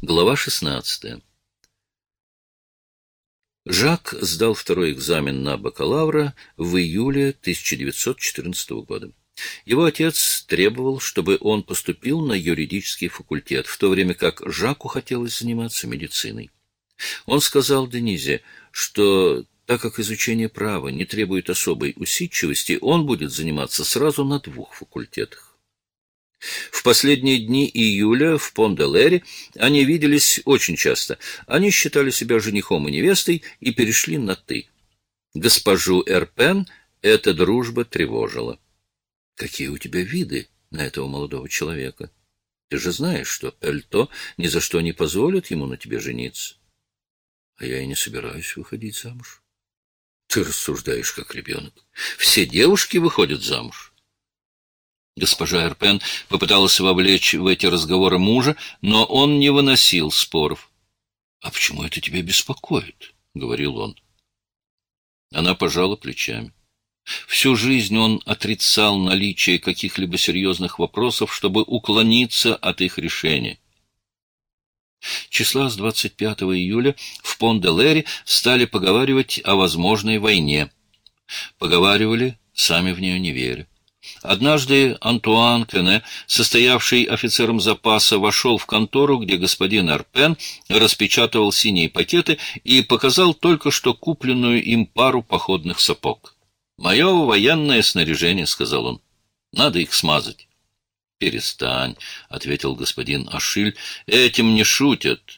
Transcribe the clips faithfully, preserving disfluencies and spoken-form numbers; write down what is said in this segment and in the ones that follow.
Глава шестнадцатая. Жак сдал второй экзамен на бакалавра в июле тысяча девятьсот четырнадцатого года. Его отец требовал, чтобы он поступил на юридический факультет, в то время как Жаку хотелось заниматься медициной. Он сказал Денизе, что так как изучение права не требует особой усидчивости, он будет заниматься сразу на двух факультетах. В последние дни июля в Пон-де-Лере они виделись очень часто. Они считали себя женихом и невестой и перешли на «ты». Госпожу Эрпен эта дружба тревожила. «Какие у тебя виды на этого молодого человека? Ты же знаешь, что Эльто ни за что не позволит ему на тебе жениться». «А я и не собираюсь выходить замуж». «Ты рассуждаешь, как ребенок. Все девушки выходят замуж». Госпожа Эрпен попыталась вовлечь в эти разговоры мужа, но он не выносил споров. — А почему это тебя беспокоит? — говорил он. Она пожала плечами. Всю жизнь он отрицал наличие каких-либо серьезных вопросов, чтобы уклониться от их решения. Числа с двадцать пятого июля в Пон-де-Лере стали поговаривать о возможной войне. Поговаривали, сами в нее не веря. Однажды Антуан Кене, состоявший офицером запаса, вошел в контору, где господин Эрпен распечатывал синие пакеты и показал только что купленную им пару походных сапог. «Мое военное снаряжение», — сказал он, — «надо их смазать». «Перестань», — ответил господин Ашиль, — «этим не шутят».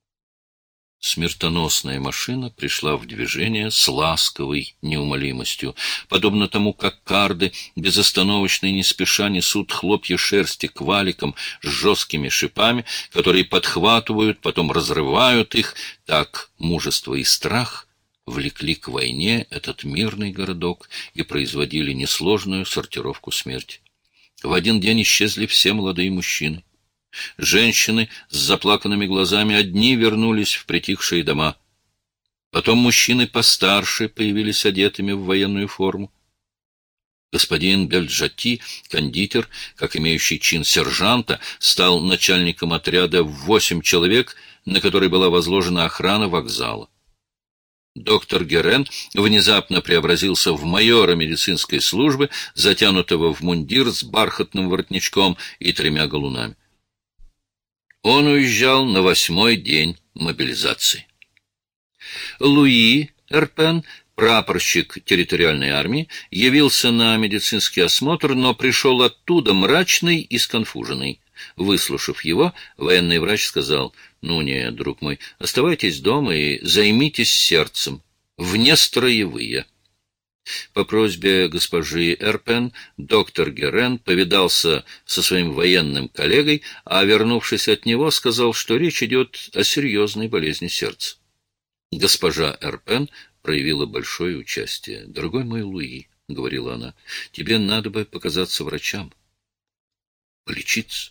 Смертоносная машина пришла в движение с ласковой неумолимостью, подобно тому, как карды безостановочно и не спеша несут хлопья шерсти к валикам с жесткими шипами, которые подхватывают, потом разрывают их, так мужество и страх влекли к войне этот мирный городок и производили несложную сортировку смерти. В один день исчезли все молодые мужчины. Женщины с заплаканными глазами одни вернулись в притихшие дома. Потом мужчины постарше появились одетыми в военную форму. Господин Бельджати, кондитер, как имеющий чин сержанта, стал начальником отряда в восемь человек, на который была возложена охрана вокзала. Доктор Герен внезапно преобразился в майора медицинской службы, затянутого в мундир с бархатным воротничком и тремя галунами. Он уезжал на восьмой день мобилизации. Луи Эрпен, прапорщик территориальной армии, явился на медицинский осмотр, но пришел оттуда мрачный и сконфуженный. Выслушав его, военный врач сказал: «Ну нет, друг мой, оставайтесь дома и займитесь сердцем, внестроевые». По просьбе госпожи Эрпен доктор Герен повидался со своим военным коллегой, а, вернувшись от него, сказал, что речь идет о серьезной болезни сердца. Госпожа Эрпен проявила большое участие. «Дорогой мой Луи, — говорила она, — тебе надо бы показаться врачам, полечиться».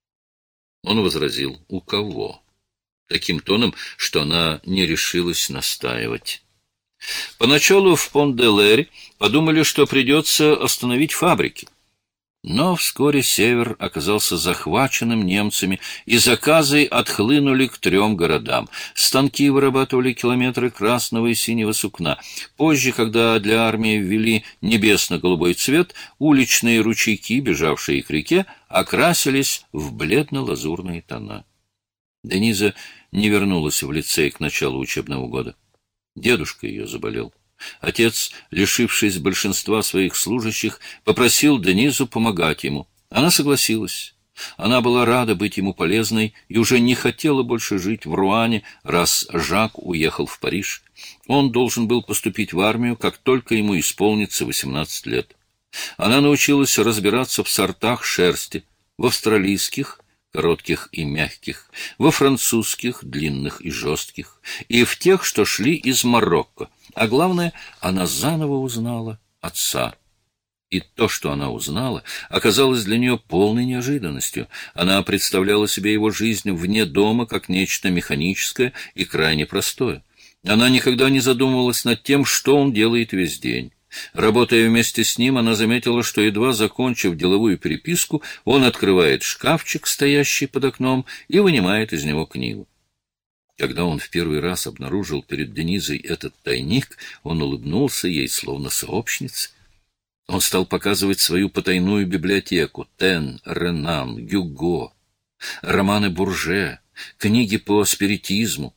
Он возразил: «У кого?» таким тоном, что она не решилась настаивать. Поначалу в Пон-де-Лере подумали, что придется остановить фабрики. Но вскоре север оказался захваченным немцами, и заказы отхлынули к трем городам. Станки вырабатывали километры красного и синего сукна. Позже, когда для армии ввели небесно-голубой цвет, уличные ручейки, бежавшие к реке, окрасились в бледно-лазурные тона. Дениза не вернулась в лицей к началу учебного года. Дедушка ее заболел. Отец, лишившись большинства своих служащих, попросил Денизу помогать ему. Она согласилась. Она была рада быть ему полезной и уже не хотела больше жить в Руане, раз Жак уехал в Париж. Он должен был поступить в армию, как только ему исполнится восемнадцать лет. Она научилась разбираться в сортах шерсти, в австралийских, коротких и мягких, во французских, длинных и жестких, и в тех, что шли из Марокко. А главное, она заново узнала отца. И то, что она узнала, оказалось для нее полной неожиданностью. Она представляла себе его жизнь вне дома как нечто механическое и крайне простое. Она никогда не задумывалась над тем, что он делает весь день. Работая вместе с ним, она заметила, что, едва закончив деловую переписку, он открывает шкафчик, стоящий под окном, и вынимает из него книгу. Когда он в первый раз обнаружил перед Денизой этот тайник, он улыбнулся ей, словно сообщнице. Он стал показывать свою потайную библиотеку: Тен, Ренан, Гюго, романы Бурже, книги по спиритизму.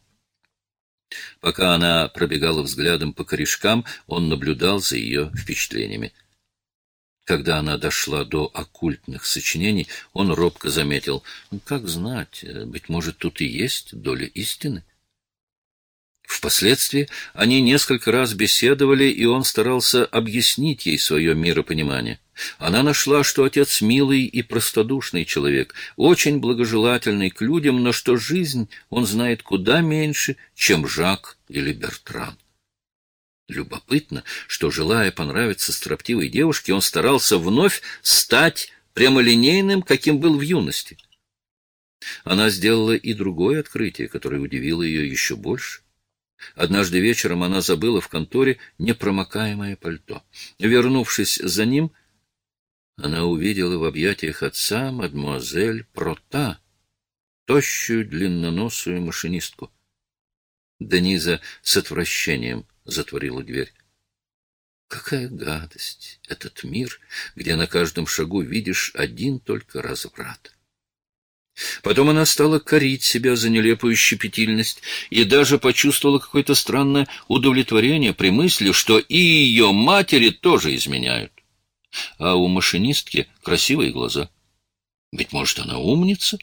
Пока она пробегала взглядом по корешкам, он наблюдал за ее впечатлениями. Когда она дошла до оккультных сочинений, он робко заметил: ну, как знать, быть может, тут и есть доля истины. Впоследствии они несколько раз беседовали, и он старался объяснить ей свое миропонимание. Она нашла, что отец милый и простодушный человек, очень благожелательный к людям, но что жизнь он знает куда меньше, чем Жак или Бертран. Любопытно, что, желая понравиться строптивой девушке, он старался вновь стать прямолинейным, каким был в юности. Она сделала и другое открытие, которое удивило ее еще больше. Однажды вечером она забыла в конторе непромокаемое пальто. Вернувшись за ним, она увидела в объятиях отца мадемуазель Прота, тощую длинноносую машинистку. Дениза с отвращением затворила дверь. Какая гадость этот мир, где на каждом шагу видишь один только разврат. Потом она стала корить себя за нелепую щепетильность и даже почувствовала какое-то странное удовлетворение при мысли, что и ее матери тоже изменяют. А у машинистки красивые глаза. Быть может, она умница?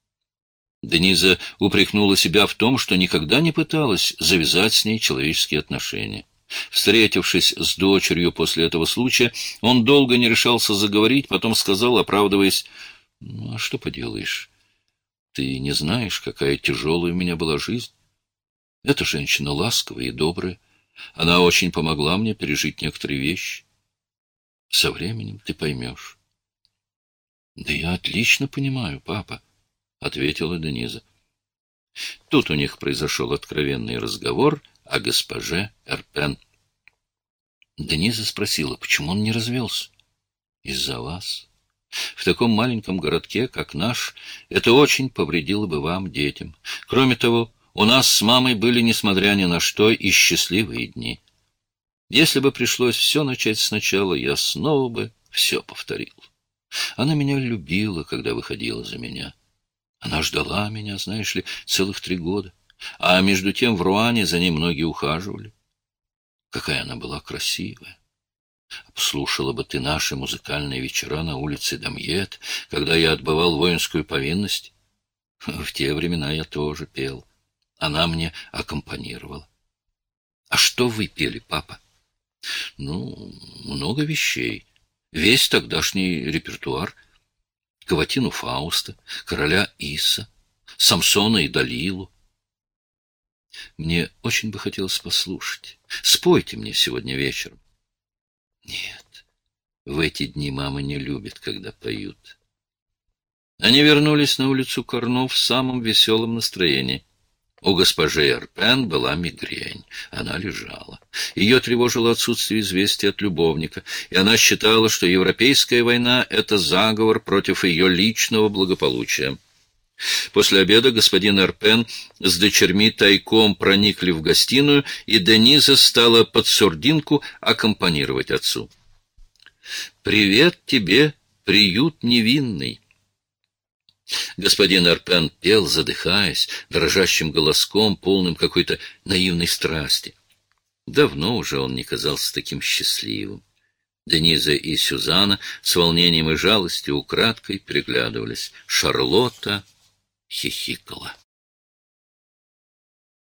Дениза упрекнула себя в том, что никогда не пыталась завязать с ней человеческие отношения. Встретившись с дочерью после этого случая, он долго не решался заговорить, потом сказал, оправдываясь: «Ну, а что поделаешь? Ты не знаешь, какая тяжелая у меня была жизнь. Эта женщина ласковая и добрая. Она очень помогла мне пережить некоторые вещи. Со временем ты поймешь». «Да я отлично понимаю, папа», — ответила Дениза. Тут у них произошел откровенный разговор о госпоже Эрпен. Дениза спросила, почему он не развелся. «Из-за вас. В таком маленьком городке, как наш, это очень повредило бы вам, детям. Кроме того, у нас с мамой были, несмотря ни на что, и счастливые дни. Если бы пришлось все начать сначала, я снова бы все повторил. Она меня любила, когда выходила за меня. Она ждала меня, знаешь ли, целых три года. А между тем в Руане за ней многие ухаживали. Какая она была красивая. Слушала бы ты наши музыкальные вечера на улице Дамьет, когда я отбывал воинскую повинность. В те времена я тоже пел. Она мне аккомпанировала. А что вы пели, папа? Ну, много вещей. Весь тогдашний репертуар. Каватину Фауста, короля Иса, Самсона и Далилу. Мне очень бы хотелось послушать. Спойте мне сегодня вечером. Нет, в эти дни мама не любит, когда поют. Они вернулись на улицу Корно в самом веселом настроении. У госпожи Эрпен была мигрень. Она лежала. Ее тревожило отсутствие известий от любовника, и она считала, что европейская война — это заговор против ее личного благополучия. После обеда господин Эрпен с дочерьми тайком проникли в гостиную, и Дениза стала под сурдинку аккомпанировать отцу. «Привет тебе, приют невинный!» Господин Эрпен пел, задыхаясь, дрожащим голоском, полным какой-то наивной страсти. Давно уже он не казался таким счастливым. Дениза и Сюзанна с волнением и жалостью украдкой переглядывались. Шарлотта хихикала.